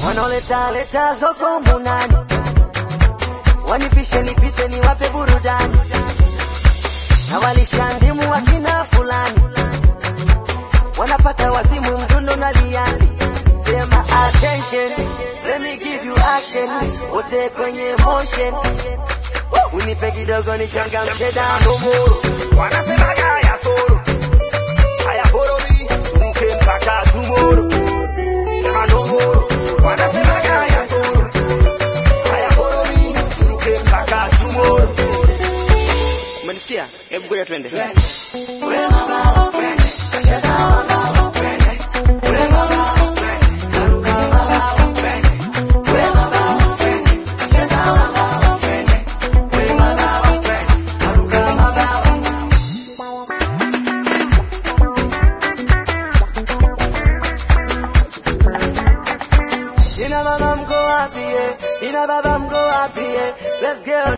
Wanoleta zoko munani, wanipishe nipishe niwape burudani, na walishandimu wakina fulani, wanapata wasimu mdundo na liani. Sema attention, let me give you action, wote kwenye motion, unipe kidogo nichangamshe damu. Wanasema gaya soro, haya borobi, turuke mpaka tomorrow. Sema no more. Wanasema gaya soro, haya borobi, turuke mpaka tomorrow. Umenisikia? Hebu ngoja twende. Wewe mama, twende. Kacheza mama, twende. Wewe mama, twende. Karuka mama, twende. Wewe mama, twende. Kacheza mama, twende. Wewe mama, twende. Karuka mama. Ina mama mko wapi? Ina baba